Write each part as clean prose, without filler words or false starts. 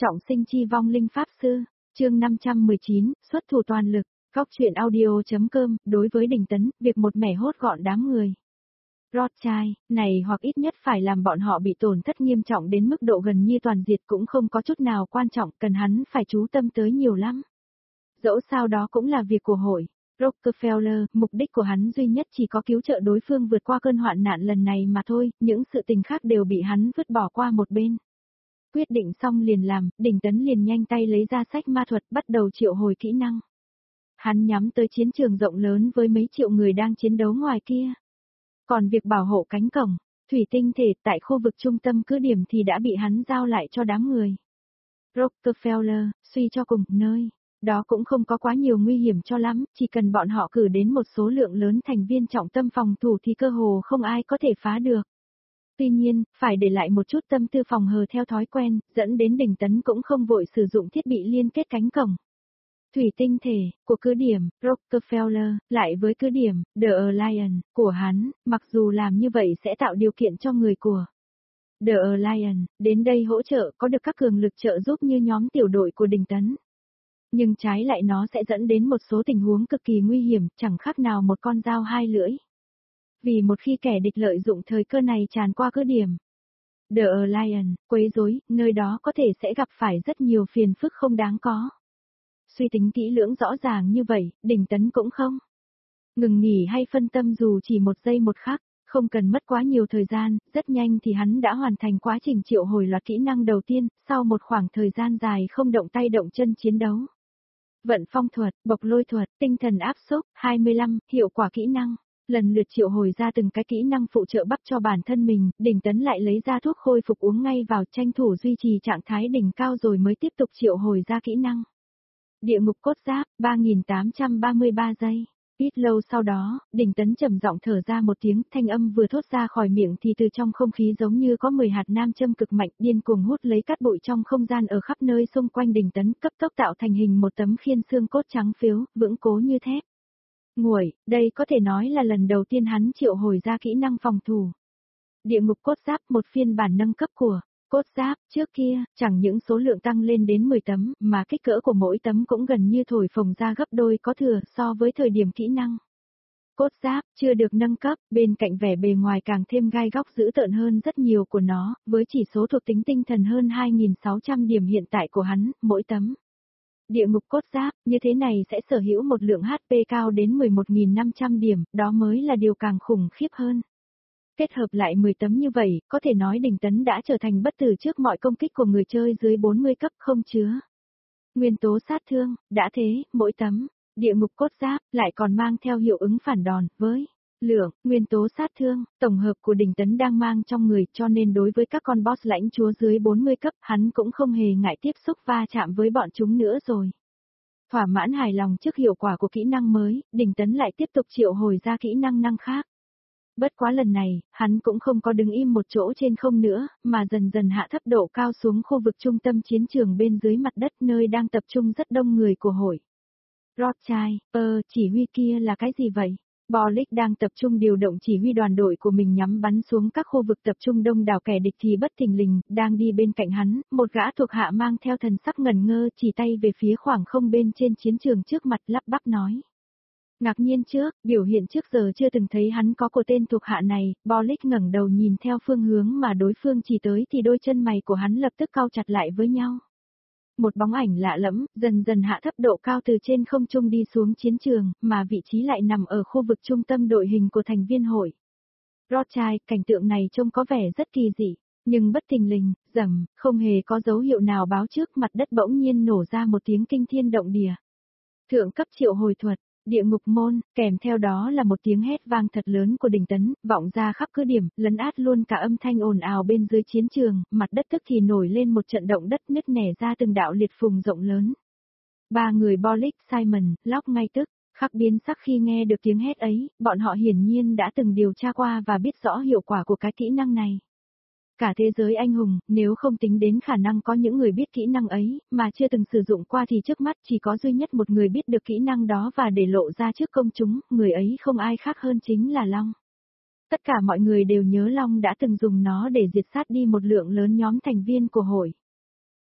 Trọng sinh chi vong linh pháp sư, chương 519, xuất thủ toàn lực, góc truyện audio.com, đối với Đình Tấn, việc một mẻ hốt gọn đám người. Rothschild, này hoặc ít nhất phải làm bọn họ bị tổn thất nghiêm trọng đến mức độ gần như toàn diệt cũng không có chút nào quan trọng, cần hắn phải chú tâm tới nhiều lắm. Dẫu sao đó cũng là việc của hội. Rockefeller, mục đích của hắn duy nhất chỉ có cứu trợ đối phương vượt qua cơn hoạn nạn lần này mà thôi, những sự tình khác đều bị hắn vứt bỏ qua một bên. Quyết định xong liền làm, Đình Tấn liền nhanh tay lấy ra sách ma thuật bắt đầu triệu hồi kỹ năng. Hắn nhắm tới chiến trường rộng lớn với mấy triệu người đang chiến đấu ngoài kia. Còn việc bảo hộ cánh cổng, thủy tinh thể tại khu vực trung tâm cứ điểm thì đã bị hắn giao lại cho đám người. Rockefeller, suy cho cùng, nơi đó cũng không có quá nhiều nguy hiểm cho lắm, chỉ cần bọn họ cử đến một số lượng lớn thành viên trọng tâm phòng thủ thì cơ hồ không ai có thể phá được. Tuy nhiên, phải để lại một chút tâm tư phòng hờ theo thói quen, dẫn đến Đình Tấn cũng không vội sử dụng thiết bị liên kết cánh cổng. Thủy tinh thể, của cứ điểm, Rockefeller, lại với cứ điểm, The Alliance, của hắn, mặc dù làm như vậy sẽ tạo điều kiện cho người của The Alliance, đến đây hỗ trợ có được các cường lực trợ giúp như nhóm tiểu đội của Đình Tấn. Nhưng trái lại nó sẽ dẫn đến một số tình huống cực kỳ nguy hiểm, chẳng khác nào một con dao hai lưỡi. Vì một khi kẻ địch lợi dụng thời cơ này tràn qua cứ điểm The Alliance, quấy rối, nơi đó có thể sẽ gặp phải rất nhiều phiền phức không đáng có. Suy tính kỹ lưỡng rõ ràng như vậy, Đình Tấn cũng không ngừng nghỉ hay phân tâm dù chỉ một giây một khắc, không cần mất quá nhiều thời gian, rất nhanh thì hắn đã hoàn thành quá trình triệu hồi loạt kỹ năng đầu tiên, sau một khoảng thời gian dài không động tay động chân chiến đấu. Vận phong thuật, bộc lôi thuật, tinh thần áp xúc, 25, hiệu quả kỹ năng. Lần lượt triệu hồi ra từng cái kỹ năng phụ trợ bắp cho bản thân mình, Đình Tấn lại lấy ra thuốc khôi phục uống ngay vào, tranh thủ duy trì trạng thái đỉnh cao rồi mới tiếp tục triệu hồi ra kỹ năng. Địa ngục cốt giáp, 3833 giây. Ít lâu sau đó, Đình Tấn trầm giọng thở ra một tiếng, thanh âm vừa thốt ra khỏi miệng thì từ trong không khí giống như có 10 hạt nam châm cực mạnh điên cuồng hút lấy cát bụi trong không gian ở khắp nơi xung quanh Đình Tấn, cấp tốc tạo thành hình một tấm khiên xương cốt trắng phiếu, vững cố như thép. Nguội, đây có thể nói là lần đầu tiên hắn triệu hồi ra kỹ năng phòng thủ. Địa ngục cốt giáp, một phiên bản nâng cấp của cốt giáp, trước kia, chẳng những số lượng tăng lên đến 10 tấm, mà kích cỡ của mỗi tấm cũng gần như thổi phồng ra gấp đôi có thừa so với thời điểm kỹ năng. Cốt giáp, chưa được nâng cấp, bên cạnh vẻ bề ngoài càng thêm gai góc dữ tợn hơn rất nhiều của nó, với chỉ số thuộc tính tinh thần hơn 2.600 điểm hiện tại của hắn, mỗi tấm. Địa ngục cốt giáp, như thế này sẽ sở hữu một lượng HP cao đến 11.500 điểm, đó mới là điều càng khủng khiếp hơn. Kết hợp lại 10 tấm như vậy, có thể nói Đình Tấn đã trở thành bất tử trước mọi công kích của người chơi dưới 40 cấp không chứa nguyên tố sát thương, đã thế, mỗi tấm địa ngục cốt giáp lại còn mang theo hiệu ứng phản đòn với lượng nguyên tố sát thương tổng hợp của Đình Tấn đang mang trong người, cho nên đối với các con boss lãnh chúa dưới 40 cấp, hắn cũng không hề ngại tiếp xúc va chạm với bọn chúng nữa rồi. Thỏa mãn hài lòng trước hiệu quả của kỹ năng mới, Đình Tấn lại tiếp tục triệu hồi ra kỹ năng khác. Bất quá lần này, hắn cũng không có đứng im một chỗ trên không nữa, mà dần dần hạ thấp độ cao xuống khu vực trung tâm chiến trường bên dưới mặt đất nơi đang tập trung rất đông người của hội. Rothschild, chỉ huy kia là cái gì vậy? Bollick đang tập trung điều động chỉ huy đoàn đội của mình nhắm bắn xuống các khu vực tập trung đông đảo kẻ địch thì bất thình lình, đang đi bên cạnh hắn, một gã thuộc hạ mang theo thần sắc ngẩn ngơ chỉ tay về phía khoảng không bên trên chiến trường trước mặt lắp bắp nói. Ngạc nhiên trước, biểu hiện trước giờ chưa từng thấy hắn có của tên thuộc hạ này, Bollick ngẩng đầu nhìn theo phương hướng mà đối phương chỉ tới thì đôi chân mày của hắn lập tức cau chặt lại với nhau. Một bóng ảnh lạ lẫm, dần dần hạ thấp độ cao từ trên không trung đi xuống chiến trường, mà vị trí lại nằm ở khu vực trung tâm đội hình của thành viên hội. Rothschild, cảnh tượng này trông có vẻ rất kỳ dị, nhưng bất thình lình, rầm, không hề có dấu hiệu nào báo trước, mặt đất bỗng nhiên nổ ra một tiếng kinh thiên động địa. Thượng cấp triệu hồi thuật. Địa ngục môn, kèm theo đó là một tiếng hét vang thật lớn của Đình Tấn, vọng ra khắp cứ điểm, lấn át luôn cả âm thanh ồn ào bên dưới chiến trường, mặt đất tức thì nổi lên một trận động đất nứt nẻ ra từng đạo liệt phùng rộng lớn. Ba người Bollick, Simon, Locke ngay tức khắc biến sắc khi nghe được tiếng hét ấy, bọn họ hiển nhiên đã từng điều tra qua và biết rõ hiệu quả của cái kỹ năng này. Cả thế giới anh hùng, nếu không tính đến khả năng có những người biết kỹ năng ấy, mà chưa từng sử dụng qua thì trước mắt chỉ có duy nhất một người biết được kỹ năng đó và để lộ ra trước công chúng, người ấy không ai khác hơn chính là Long. Tất cả mọi người đều nhớ Long đã từng dùng nó để diệt sát đi một lượng lớn nhóm thành viên của hội.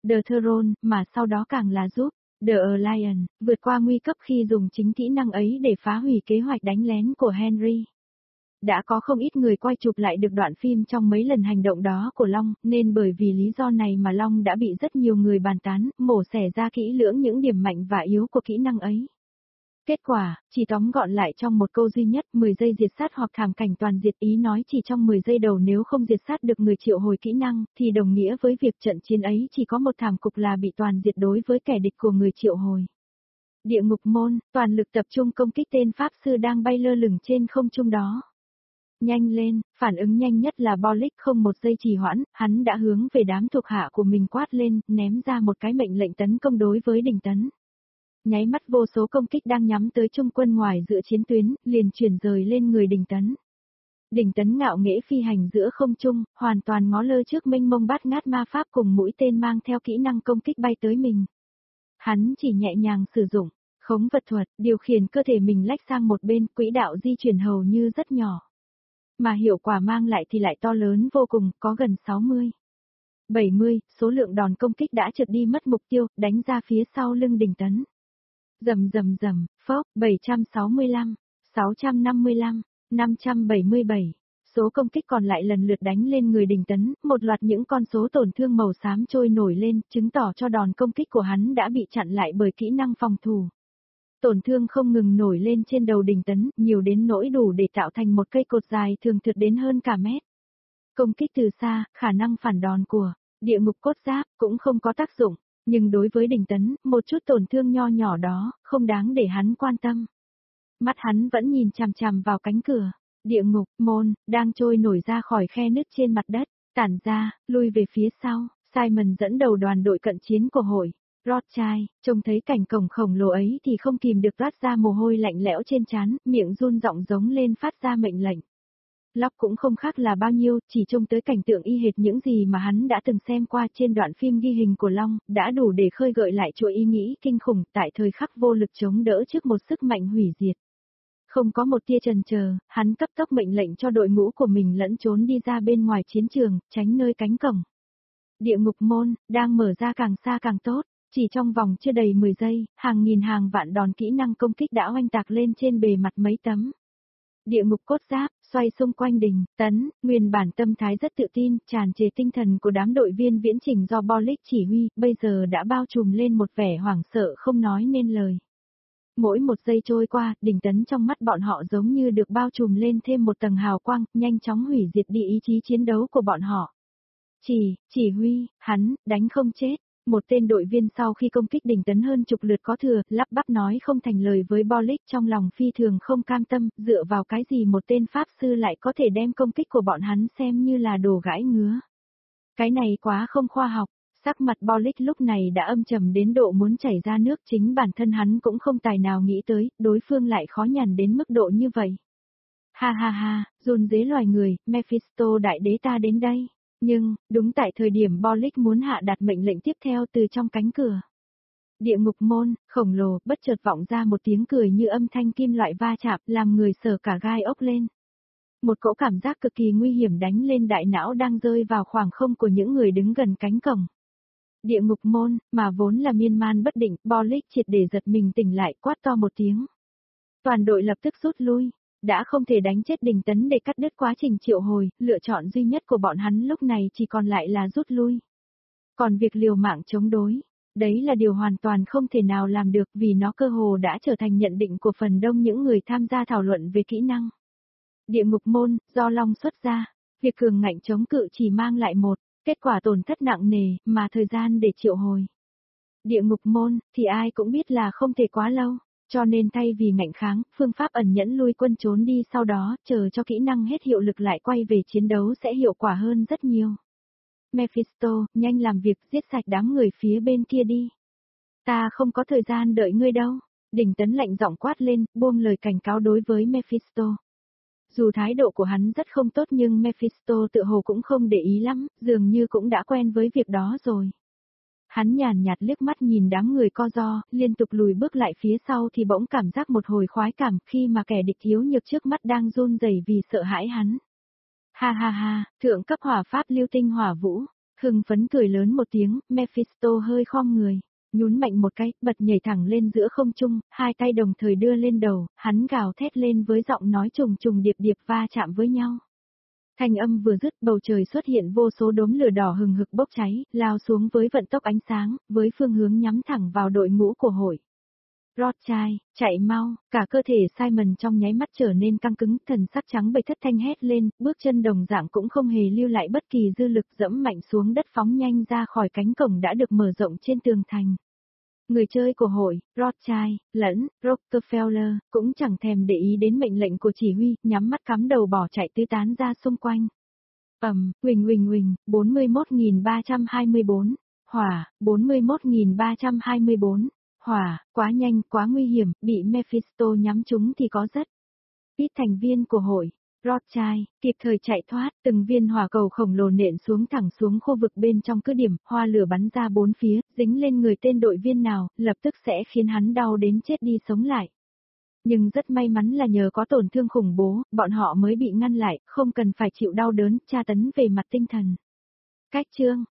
The Throne, mà sau đó càng là giúp The Alliance vượt qua nguy cấp khi dùng chính kỹ năng ấy để phá hủy kế hoạch đánh lén của Henry. Đã có không ít người quay chụp lại được đoạn phim trong mấy lần hành động đó của Long, nên bởi vì lý do này mà Long đã bị rất nhiều người bàn tán, mổ xẻ ra kỹ lưỡng những điểm mạnh và yếu của kỹ năng ấy. Kết quả, chỉ tóm gọn lại trong một câu duy nhất, 10 giây diệt sát hoặc thảm cảnh toàn diệt, ý nói chỉ trong 10 giây đầu nếu không diệt sát được người triệu hồi kỹ năng, thì đồng nghĩa với việc trận chiến ấy chỉ có một thảm cục là bị toàn diệt đối với kẻ địch của người triệu hồi. Địa ngục môn, toàn lực tập trung công kích tên Pháp Sư đang bay lơ lửng trên không trung đó. Nhanh lên, phản ứng nhanh nhất là Bolix, không một giây trì hoãn, hắn đã hướng về đám thuộc hạ của mình quát lên, ném ra một cái mệnh lệnh tấn công đối với Đình Tấn. Nháy mắt vô số công kích đang nhắm tới trung quân ngoài giữa chiến tuyến, liền chuyển rời lên người Đình Tấn. Đình Tấn ngạo nghễ phi hành giữa không trung, hoàn toàn ngó lơ trước mênh mông bát ngát ma pháp cùng mũi tên mang theo kỹ năng công kích bay tới mình. Hắn chỉ nhẹ nhàng sử dụng khống vật thuật, điều khiển cơ thể mình lách sang một bên, quỹ đạo di chuyển hầu như rất nhỏ. Mà hiệu quả mang lại thì lại to lớn vô cùng, có gần 60. 70, số lượng đòn công kích đã trượt đi mất mục tiêu, đánh ra phía sau lưng Đình Tấn. Rầm rầm rầm, phốc, 765, 655, 577. Số công kích còn lại lần lượt đánh lên người Đình Tấn, một loạt những con số tổn thương màu xám trôi nổi lên, chứng tỏ cho đòn công kích của hắn đã bị chặn lại bởi kỹ năng phòng thủ. Tổn thương không ngừng nổi lên trên đầu Đình Tấn, nhiều đến nỗi đủ để tạo thành một cây cột dài thường thượt đến hơn cả mét. Công kích từ xa, khả năng phản đòn của địa ngục cốt giáp cũng không có tác dụng, nhưng đối với Đình Tấn, một chút tổn thương nho nhỏ đó, không đáng để hắn quan tâm. Mắt hắn vẫn nhìn chằm chằm vào cánh cửa, địa ngục môn, đang trôi nổi ra khỏi khe nứt trên mặt đất, tản ra, lui về phía sau, Simon dẫn đầu đoàn đội cận chiến của hội. Rothschild, trông thấy cảnh cổng khổng lồ ấy thì không kìm được toát ra mồ hôi lạnh lẽo trên trán, miệng run giọng giống lên phát ra mệnh lệnh. Locke cũng không khác là bao nhiêu, chỉ trông tới cảnh tượng y hệt những gì mà hắn đã từng xem qua trên đoạn phim ghi hình của Long, đã đủ để khơi gợi lại chuỗi ý nghĩ kinh khủng tại thời khắc vô lực chống đỡ trước một sức mạnh hủy diệt. Không có một tia chần chờ, hắn cấp tốc mệnh lệnh cho đội ngũ của mình lẫn trốn đi ra bên ngoài chiến trường, tránh nơi cánh cổng. Địa ngục môn, đang mở ra càng xa càng tốt. Chỉ trong vòng chưa đầy 10 giây, hàng nghìn hàng vạn đòn kỹ năng công kích đã oanh tạc lên trên bề mặt mấy tấm. Địa ngục cốt giáp, xoay xung quanh Đình Tấn, nguyên bản tâm thái rất tự tin, tràn trề tinh thần của đám đội viên viễn chỉnh do Bolix chỉ huy, bây giờ đã bao trùm lên một vẻ hoảng sợ không nói nên lời. Mỗi một giây trôi qua, Đình Tấn trong mắt bọn họ giống như được bao trùm lên thêm một tầng hào quang, nhanh chóng hủy diệt đi ý chí chiến đấu của bọn họ. Chỉ huy, hắn, đánh không chết. Một tên đội viên sau khi công kích Đình Tấn hơn chục lượt có thừa, lắp bắp nói không thành lời với Bolix, trong lòng phi thường không cam tâm, dựa vào cái gì một tên Pháp Sư lại có thể đem công kích của bọn hắn xem như là đồ gãi ngứa. Cái này quá không khoa học, sắc mặt Bolix lúc này đã âm trầm đến độ muốn chảy ra nước, chính bản thân hắn cũng không tài nào nghĩ tới, đối phương lại khó nhằn đến mức độ như vậy. Ha ha ha, run rế loài người, Mephisto đại đế ta đến đây. Nhưng, đúng tại thời điểm Bolix muốn hạ đặt mệnh lệnh tiếp theo từ trong cánh cửa. Địa ngục môn, khổng lồ, bất chợt vọng ra một tiếng cười như âm thanh kim loại va chạm, làm người sởn cả gai ốc lên. Một cỗ cảm giác cực kỳ nguy hiểm đánh lên đại não đang rơi vào khoảng không của những người đứng gần cánh cổng. Địa ngục môn, mà vốn là miên man bất định, Bolix triệt để giật mình tỉnh lại, quát to một tiếng. Toàn đội lập tức rút lui. Đã không thể đánh chết Đình Tấn để cắt đứt quá trình triệu hồi, lựa chọn duy nhất của bọn hắn lúc này chỉ còn lại là rút lui. Còn việc liều mạng chống đối, đấy là điều hoàn toàn không thể nào làm được vì nó cơ hồ đã trở thành nhận định của phần đông những người tham gia thảo luận về kỹ năng. Địa ngục môn, do Long xuất ra, việc cường ngạnh chống cự chỉ mang lại một kết quả tổn thất nặng nề mà thời gian để triệu hồi. Địa ngục môn, thì ai cũng biết là không thể quá lâu. Cho nên thay vì ngạnh kháng, phương pháp ẩn nhẫn lui quân trốn đi sau đó, chờ cho kỹ năng hết hiệu lực lại quay về chiến đấu sẽ hiệu quả hơn rất nhiều. Mephisto, nhanh làm việc, giết sạch đám người phía bên kia đi. Ta không có thời gian đợi ngươi đâu. Đình Tấn lạnh giọng quát lên, buông lời cảnh cáo đối với Mephisto. Dù thái độ của hắn rất không tốt nhưng Mephisto tự hồ cũng không để ý lắm, dường như cũng đã quen với việc đó rồi. Hắn nhàn nhạt liếc mắt nhìn đám người co ro, liên tục lùi bước lại phía sau thì bỗng cảm giác một hồi khoái cảm khi mà kẻ địch yếu nhược trước mắt đang run rẩy vì sợ hãi hắn. Ha ha ha, thượng cấp hỏa pháp lưu tinh hỏa vũ, Hưng phấn cười lớn một tiếng, Mephisto hơi khom người, nhún mạnh một cái, bật nhảy thẳng lên giữa không trung, hai tay đồng thời đưa lên đầu, hắn gào thét lên với giọng nói trùng trùng điệp điệp va chạm với nhau. Thanh âm vừa dứt, bầu trời xuất hiện vô số đốm lửa đỏ hừng hực bốc cháy, lao xuống với vận tốc ánh sáng, với phương hướng nhắm thẳng vào đội ngũ của hội. Rothschild, chạy mau, cả cơ thể Simon trong nháy mắt trở nên căng cứng, thần sắc trắng bệch thất thanh hét lên, bước chân đồng dạng cũng không hề lưu lại bất kỳ dư lực, dẫm mạnh xuống đất phóng nhanh ra khỏi cánh cổng đã được mở rộng trên tường thành. Người chơi của hội, Rothschild, lẫn Rockefeller, cũng chẳng thèm để ý đến mệnh lệnh của chỉ huy, nhắm mắt cắm đầu bỏ chạy tứ tán ra xung quanh. Huỳnh huỳnh huỳnh, 41.324, hỏa, 41.324, hỏa, quá nhanh, quá nguy hiểm, bị Mephisto nhắm trúng thì có rất ít thành viên của hội. Rothschild, kịp thời chạy thoát, từng viên hỏa cầu khổng lồ nện xuống thẳng xuống khu vực bên trong cứ điểm, hoa lửa bắn ra bốn phía, dính lên người tên đội viên nào, lập tức sẽ khiến hắn đau đến chết đi sống lại. Nhưng rất may mắn là nhờ có tổn thương khủng bố, bọn họ mới bị ngăn lại, không cần phải chịu đau đớn, tra tấn về mặt tinh thần. Cách chương